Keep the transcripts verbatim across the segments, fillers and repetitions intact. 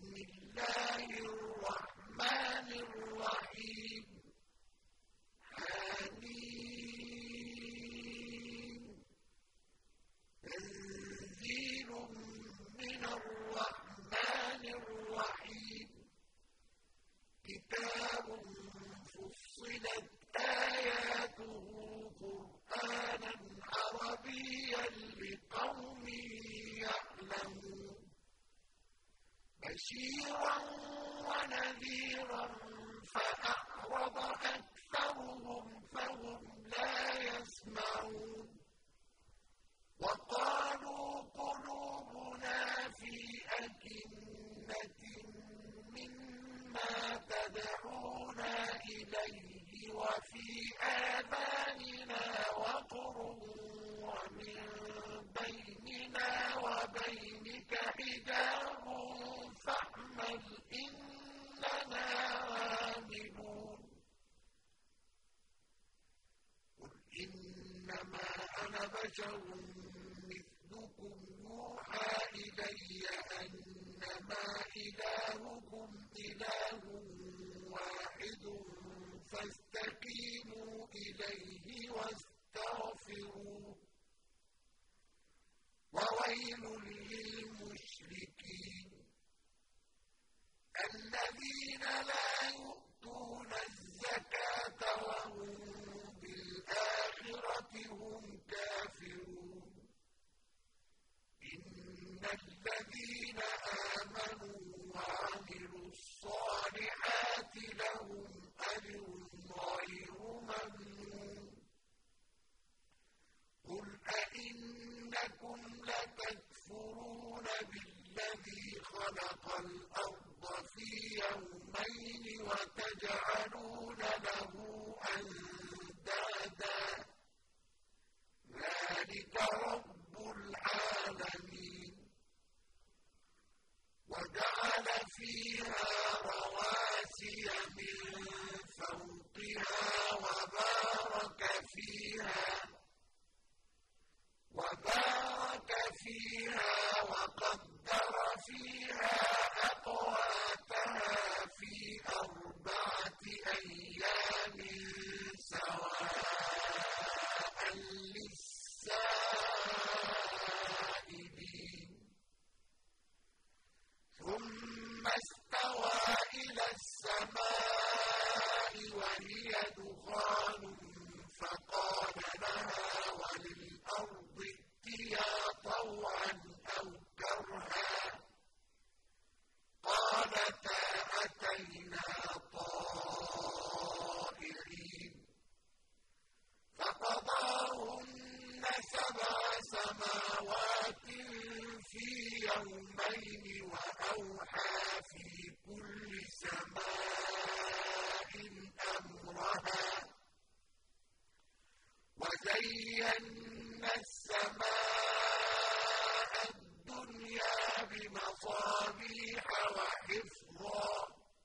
بسم الله الرحمن الرحيم حميم تنزيل من الرحمن الرحيم كتاب فصلت آياته قرآنا عربيا لقوم يعلمون بشيرا ونذيرا فأعرض أكثرهم فهم لا يسمعون وقالوا قلوبنا في أكنة مما تدعونا إليه وفي آذاننا وقر ومن بيننا وبينك حجاب فاعمل إننا عاملون قل إنما أنا بشر مثلكم يوحى إلي أنما إلهكم إله واحد فاستقيموا إليه واستغفروه وويل للمشركين الذين لا يؤتون الزكاة وهم بالآخرة هم كافرون إن الذين آمنوا وعملوا الصالحات لهم أجر غير ممنون قل أئنكم لتكفرون بالذي خلق الأرض في يومين وتجعلون له أندادا ذلك رب العالمين وجعل فيها رواسي من فوقها وبارك فيها وبارك فيها وقدر فيها أقواتها في أربعة أيام سواء للسائلين ثم استوى إلى السماء وهي دخان فقال لها وللأرض ائتيا طوعا أو كرها قالتا أتينا طائعين فقضاهن سبع سماوات في يومين وأوحى في كل سماء أمرها وزينا السماء الدنيا بمصابيح وحفظا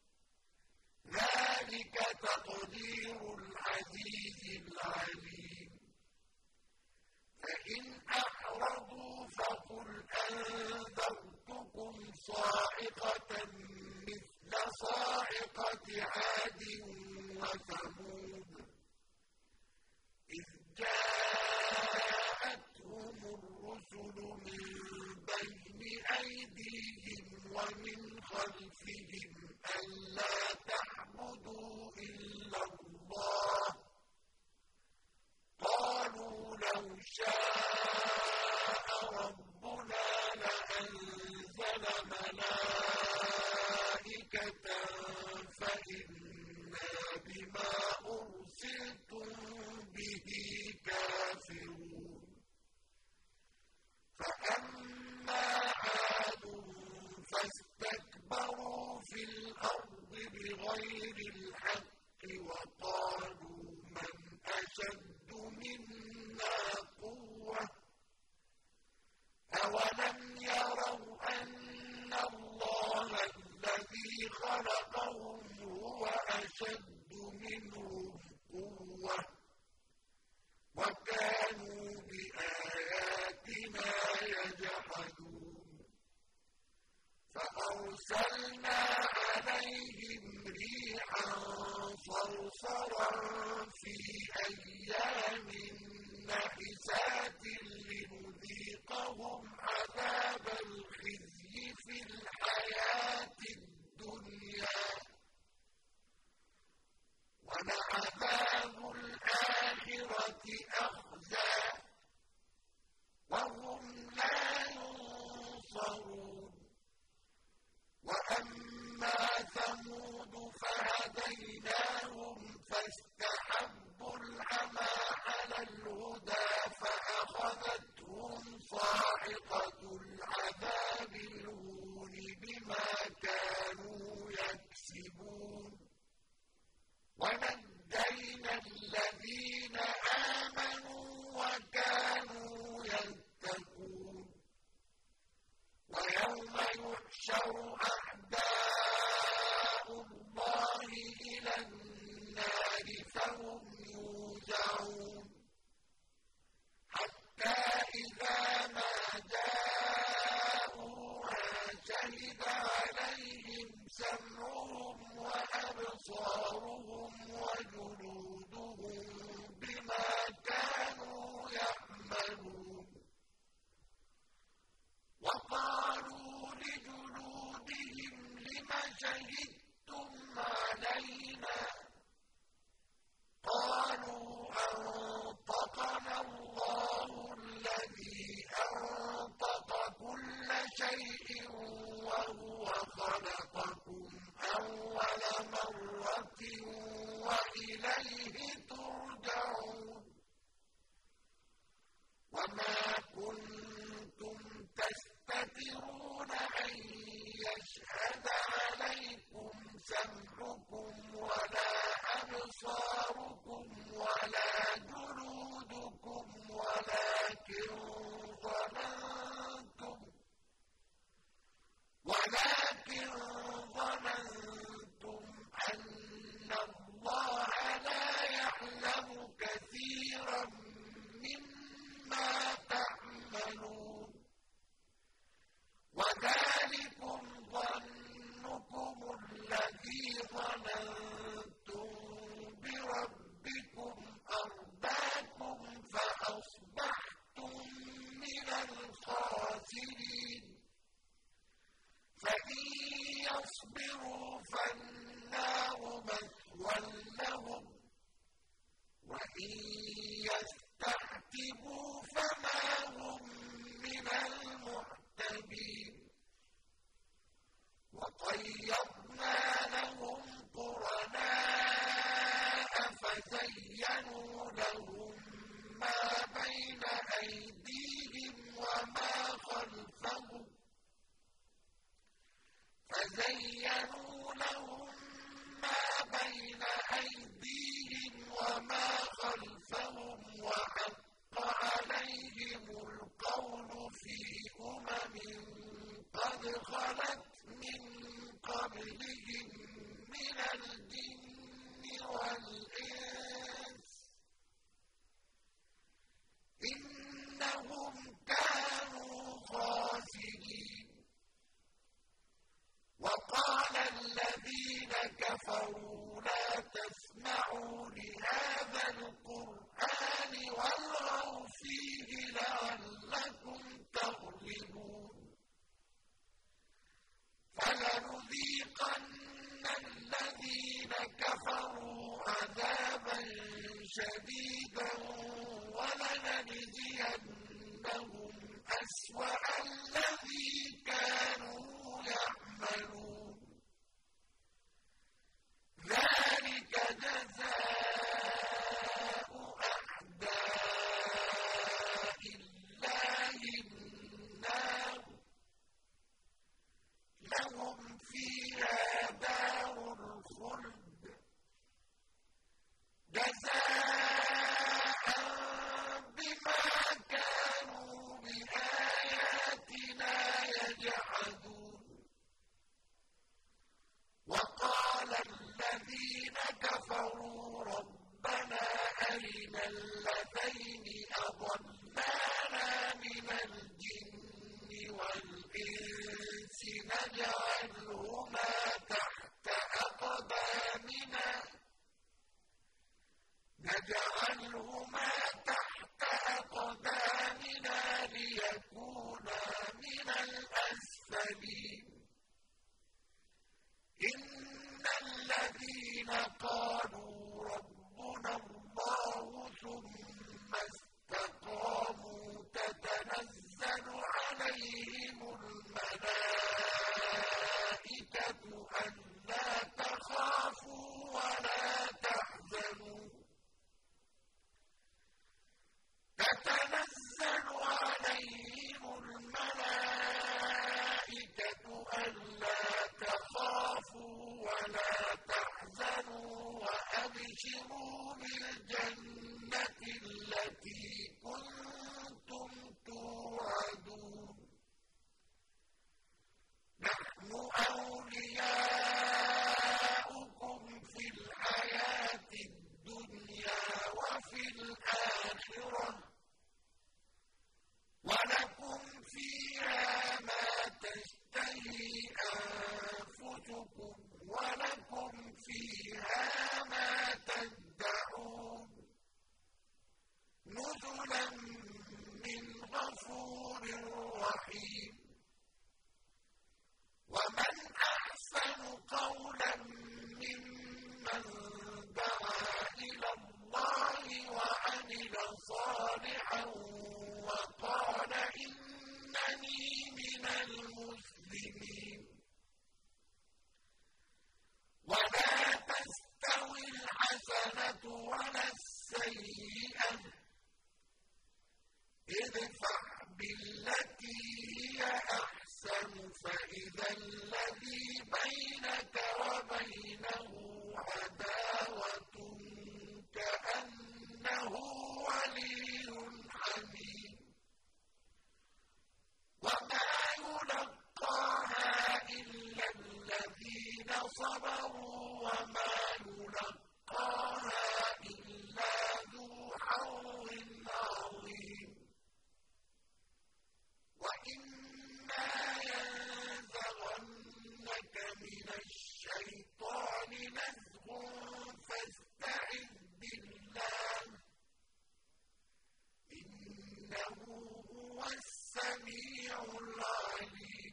ذلك تقدير العزيز العليم فإن أعرضوا فقل أنذرتكم صاعقة مثل صاعقة عاد وثمود إذ جاءتهم الرسل من بين أيديهم ومن خلفهم ألا تعبدوا إلا الله قالوا لو شاء ربنا لأنزل ملائكة فإنا بما أرسلتم به كافرون فأما عاد فاستكبروا في الأرض بغير الحق وقالوا من أشد منا قوة أولم يروا أن الله الذي خلقهم هو أشد منهم قوة وكانوا بآياتنا يجحدون فأرسلنا أَرْسَلْنَا عَلَيْهِمْ رِيحًا صَرْصَرًا فِي أَيَّامٍ نَّحِسَاتٍ لِّنُذِيقَهُمْ عَذَابَ الْخِزْيِ فِي الْحَيَاةِ الدُّنْيَا ۖ وَلَعَذَابُ الْآخِرَةِ أَخْزَىٰ ۖ وَهُمْ لَا يُنصَرُونَ وَأَمَّا ثَمُودُ فَهَدَيْنَاهُمْ فَاسْتَحَبُّوا الْعَمَىٰ عَلَى الْهُدَىٰ فَأَخَذَتْهُمْ صَاعِقَةُ الْعَذَابِ الْهُونِ بِمَا كَانُوا يَكْسِبُونَ وَنَجَّيْنَا الَّذِينَ آمَنُوا وَكَانُوا يَتَّقُونَ وَيَوْمَ يُحْشَرُ أَعْدَاءُ اللَّهِ إِلَى النَّارِ فَهُمْ يُوزَعُونَ حَتَّىٰ إِذَا مَا جَاءُوهَا شَهِدَ عَلَيْهِمْ سَمْعُهُمْ وَأَبْصَارُهُمْ وَجُلُودُهُم بِمَا كَانُوا يَعْمَلُونَ وَقَالُوا لِجُلُودِهِمْ لِمَ شَهِدتُّمْ عَلَيْنَا ۖ قَالُوا أَنطَقَنَا اللَّهُ الَّذِي أَنطَقَ كُلَّ شَيْءٍ وَهُوَ خَلَقَكُمْ أَوَّلَ مَرَّةٍ وَإِلَيْهِ تُرْجَعُونَ وَمَا كُنتُمْ تَسْتَتِرُونَ أَن يَشْهَدَ عَلَيْكُمْ سَمْعُكُمْ وَلَا أَبْصَارُكُمْ وَلَا جُلُودُكُمْ وَلَٰكِن ظَنَنتُمْ وَلَٰكِن ظَنَنتُمْ أَنَّ اللَّهَ لَا يَعْلَمُ كَثِيرًا مِّمَّا تَعْمَلُونَ وَذَٰلِكُمْ ظَنُّكُمُ الَّذِي ظَنَنتُم بِرَبِّكُمْ أَرْدَاكُمْ فَأَصْبَحْتُم مِّنَ الْخَاسِرِينَ فَإِن يَصْبِرُوا فَالنَّارُ مَثْوًى لَّهُمْ وَإِن يَسْتَعْتِبُوا فَمَا هُم مِّنَ الْمُعْتَبِينَ وَقَيَّضْنَا لَهُمْ قُرَنَاءَ فَزَيَّنُوا لَهُم مَّا بَيْنَ أَيْدِيهِمْ وَمَا خَلْفَهُمْ فَزَيَّنُوا لَهُم مَّا بَيْنَ أَيْدِيهِمْ وَمَا خَلْفَهُمْ وَحَقَّ عَلَيْهِمُ الْقَوْلُ فِي أُمَمٍ قَدْ خَلَتْ مِن قَبْلِهِم مِّنَ الْجِنِّ وَالْإِنسِ ۖ إِنَّهُمْ كَانُوا خَاسِرِينَ وَقَالَ الَّذِينَ كَفَرُوا لَا تَسْمَعُوا لِهَٰذَا الْقُرْآنِ وَالْغَوْا فِيهِ لَعَلَّكُمْ تَغْلِبُونَ فَلَنُذِيقَنَّ الَّذِينَ كَفَرُوا عَذَابًا شَدِيدًا وَلَنَجْزِيَنَّهُمْ أَسْوَأَ الَّذِي كَانُوا يَعْمَلُونَ ذَٰلِكَ جَزَاءُ أَعْدَاءِ اللَّهِ النَّارُ لَهُمْ فِيهَا دَارُ الْخُلْدِ جَزَاءً الَّذِينَ قَالُوا رَبُّنَا اللَّهُ ثُمَّ اسْتَقَامُوا تَتَنَزَّلُ عَلَيْهِمُ الْمَلَائِكَةُ أَلَّا تَخَافُوا وَلَا تَحْزَنُوا تَتَنَزَّلُ عَلَيْهِمُ الْمَلَائِكَةُ أَلَّا تَخَافُوا وَلَا تَحْزَنُوا وَأَبْشِرُوا بِالْجَنَّةِ الَّتِي كُنتُمْ تُوعَدُونَ نَحْنُ أَوْلِيَاؤُكُمْ فِي الْحَيَاةِ الدُّنْيَا وَفِي الْآخِرَةِ ۖ وَلَكُمْ فِيهَا مَا تَشْتَهِي أَنفُسُكُمْ وَلَكُمْ فِيهَا مَا تَدَّعُونَ نُزُلًا مِّنْ غَفُورٍ رَّحِيمٍ وَمَنْ أَحْسَنُ قَوْلًا مِّمَّن دَعَا إِلَى اللَّهِ وَعَمِلَ صَالِحًا وَقَالَ إِنَّنِي مِنَ الْمُسْلِمِينَ وَلَا تَسْتَوِي الْحَسَنَةُ وَلَا السَّيِّئَةُ ۚ ادْفَعْ بِالَّتِي هِيَ أَحْسَنُ فَإِذَا الَّذِي بَيْنَكَ وَبَيْنَهُ عَدَاوَةٌ كَأَنَّهُ وَلِيٌّ حَمِيمٌ وَمَا يُلَقَّاهَا إِلَّا الَّذِينَ صَبَرُوا وَمَا يُلَقَّاهَا إِلَّا ذُو حَظٍّ عَظِيمٍ وَإِمَّا يَنزَغَنَّكَ مِنَ الشَّيْطَانِ نَزْغٌ فَاسْتَعِذْ بِاللَّهِ ۖ إِنَّهُ هُوَ السَّمِيعُ الْعَلِيمُ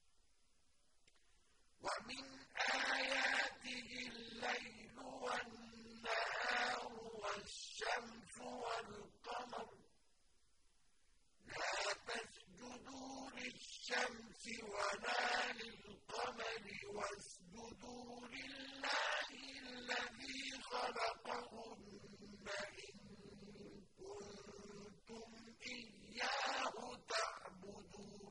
وَمِنْ آيَاتِهِ اللَّيْلُ وَالنَّهَارُ وَالشَّمْسُ وَالْقَمَرُ ۚ لَا تَسْجُدُوا لِلشَّمْسِ وَلَا لِلْقَمَرِ وَاسْجُدُوا لِلَّهِ الَّذِي خَلَقَهُنَّ إِن كُنتُمْ إِيَّاهُ تَعْبُدُونَ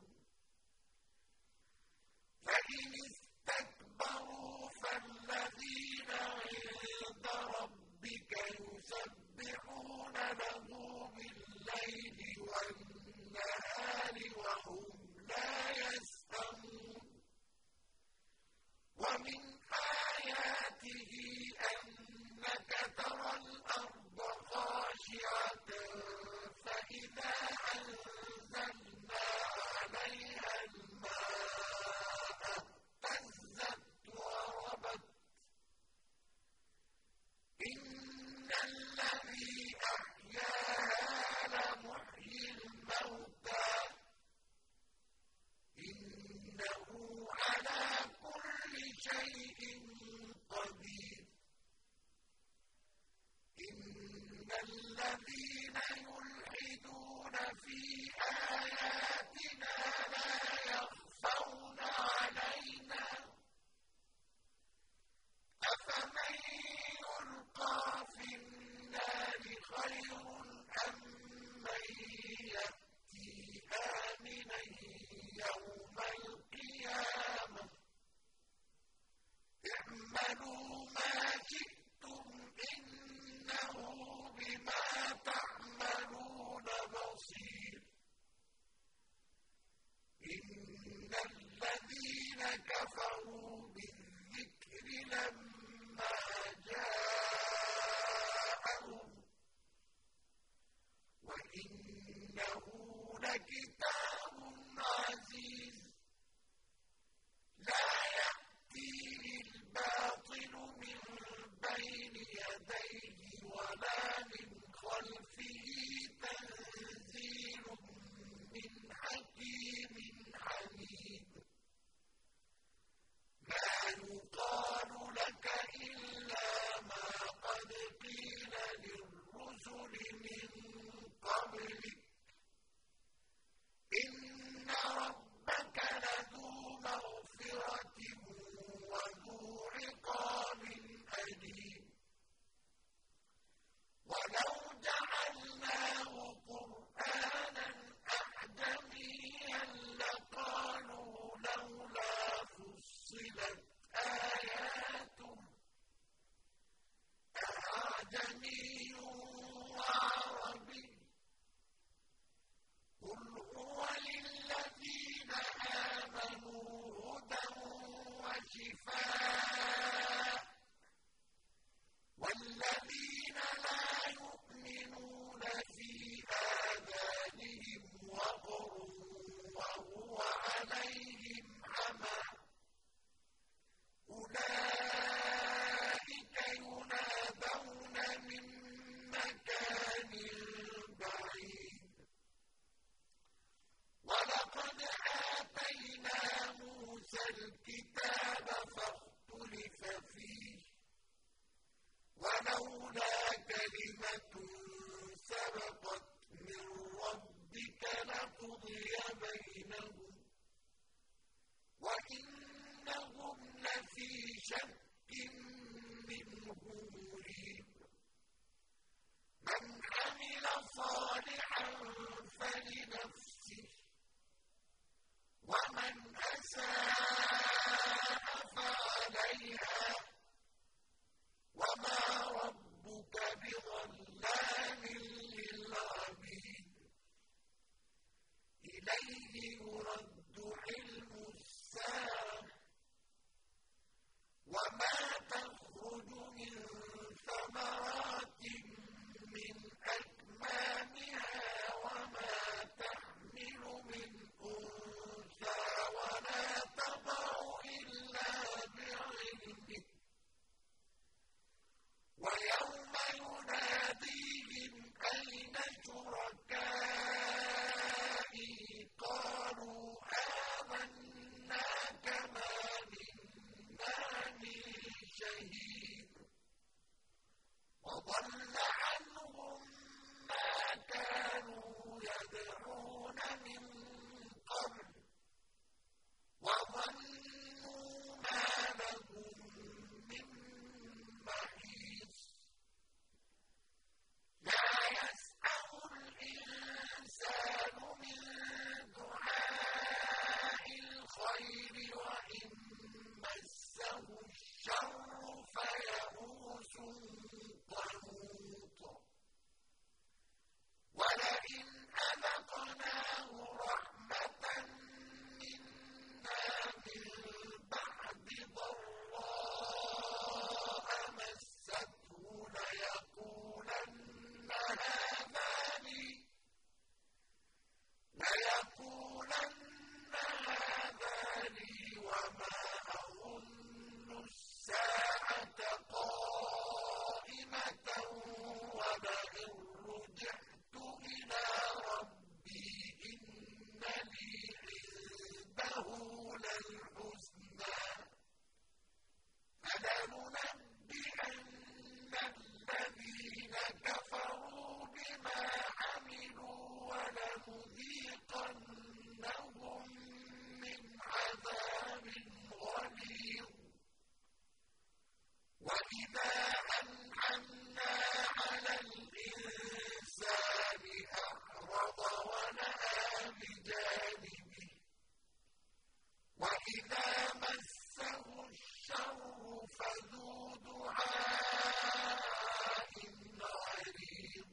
فَإِنِ اسْتَكْبَرُوا فَالَّذِينَ عِندَ رَبِّكَ يُسَبِّحُونَ لَهُ بِاللَّيْلِ وَالنَّهَارِ وَهُمْ لَا يَسْأَمُونَ وَمِنْ آيَاتِهِ أَنَّكَ تَرَى الْأَرْضَ خَاشِعَةً فَإِذَا أَنزَلْنَا عَلَيْهَا الْمَاءَ اهْتَزَّتْ وَرَبَتْ ۚ إِنَّ الَّذِي أَحْيَاهَا لَمُحْيِي الْمَوْتَىٰ ۚ إِنَّهُ عَلَىٰ كُلِّ شَيْءٍ قَدِيرٌ إِنَّ الَّذِينَ يُلْحِدُونَ فِي آيَاتِنَا لَا يَخْفَوْنَ عَلَيْنَا ۗ أَفَمَن يُلْقَىٰ فِي النَّارِ خَيْرٌ أَم مَّن يَأْتِي آمِنًا يَوْمَ الْقِيَامَةِ ۚ اعْمَلُوا مَا شِئْتُمْ إِنَّهُ بِمَا تَعْمَلُونَ بَصِيرٌ إِنَّ الَّذِينَ كَفَرُوا بِالذِّكْرِ لَمَّا جَاءَهُمْ وَإِنَّهُ لَكِتَابٌ عَزِيزٌ لَّا يَأْتِيهِ الْبَاطِلُ مِن بَيْنِ يَدَيْهِ وَلَا مِنْ خَلْفِهِ تَنزِيلٌ مِّنْ حَكِيمٍ حَمِيدٍ مَا يُقَالُ لَكَ فُصِّلَتْ آيَاتُهُ أَعْجَمِيٌّ وَعَرَبِيٌّ ۗ قُلْ هُوَ لِلَّذِينَ آمَنُوا هُدًى وَشِفَاءٌ ۖ وَالَّذِينَ لَا يُؤْمِنُونَ فِي آذَانِهِمْ وَقْرٌ وَهُوَ عَلَيْهِمْ عَمًى ۚ أُولَٰئِكَ يُنَادَوْنَ مِن مَّكَانٍ بَعِيدٍ وَلَقَدْ آتَيْنَا مُوسَى الْكِتَابَ فَاخْتُلِفَ فِيهِ ۚ وَلَوْلَا كَلِمَةٌ سَبَقَتْ مِن رَّبِّكَ لَقُضِيَ بَيْنَهُمْ ۚ وَإِنَّهُمْ لَفِي شَكٍّ مِّنْهُ مُرِيبٍ مَنْ عَمِلَ صَالِحًا فَلِنَفْسِهِ ۖ وَمَنْ أَسَاءَ فَعَلَيْهَا ۗ وَمَا رَبُّكَ بِظَلَّامٍ لِّلْعَبِيدِ إِلَيْهِ يُرَدُّ عِلْمُ السَّاعَةِ ۚ وَمَا تَخْرُجُ مِن ثَمَرَاتٍ مِّنْ أَكْمَامِهَا وَمَا تَحْمِلُ مِنْ أُنثَىٰ وَلَا تَضَعُ إِلَّا بِعِلْمِهِ ۚ وَيَوْمَ يُنَادِيهِمْ أَيْنَ شُرَكَائِي قَالُوا آذَنَّا كَمَا مِنَّا مِن شَهِيدٍ وَضَلَّ عَنْهُم مَّا كَانُوا يَدْعُونَ مِن قَبْلُ وَظَنُّوا مَا لَهُم مِّن مَّحِيصٍ لَّا يَسْأَمُ الْإِنسَانُ مِن دُعَاءِ الْخَيْرِ وَإِن مَّسَّهُ الشَّرُّ فَيَئُوسٌ قَنُوطٌ وَلَئِنْ أَذَقْنَاهُ رَحْمَةً مِّنَّا مِن بَعْدِ ضَرَّاءَ مَسَّتْهُ لَيَقُولَنَّ هَٰذَا لِي وَمَا أَظُنُّ السَّاعَةَ قَائِمَةً وَلَئِن رُّجِعْتُ إِلَىٰ رَبِّي إِنَّ لِي عِندَهُ لَلْحُسْنَىٰ ۚ فَلَنُنَبِّئَنَّ الَّذِينَ كَفَرُوا بِمَا عَمِلُوا وَلَنُذِيقَنَّهُم مِّنْ عَذَابٍ غَلِيظٍ وَإِذَا أَنْعَمْنَا عَلَى الْإِنسَانِ أَعْرَضَ وَنَأَىٰ بِجَانِبِهِ وَإِذَا مَسَّهُ الشَّرُّ فَذُو دُعَاءٍ عَرِيضٍ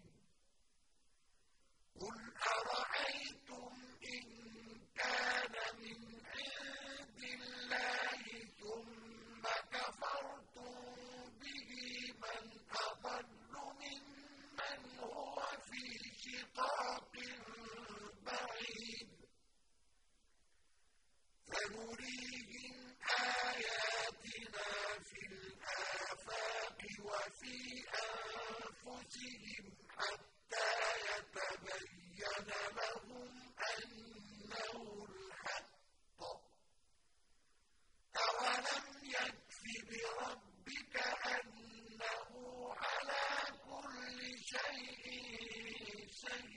قُلْ أَرَأَيْتُمْ إِن كَانَ مِنْ عِندِ اللَّهِ ثُمَّ كَفَرْتُم بِهِ مَنْ أَضَلُّ مِمَّنْ هُوَ فِي شِقَاقٍ بَعِيدٍ سَنُرِيهِمْ آيَاتِنَا فِي الْآفَاقِ وَفِي أَنفُسِهِمْ حَتَّىٰ يَتَبَيَّنَ لَهُمْ أَنَّهُ الْحَقُّ ۗ أَوَلَمْ يَكْفِ بِرَبِّكَ أَنَّهُ عَلَىٰ كُلِّ شَيْءٍ شَهِيدٌ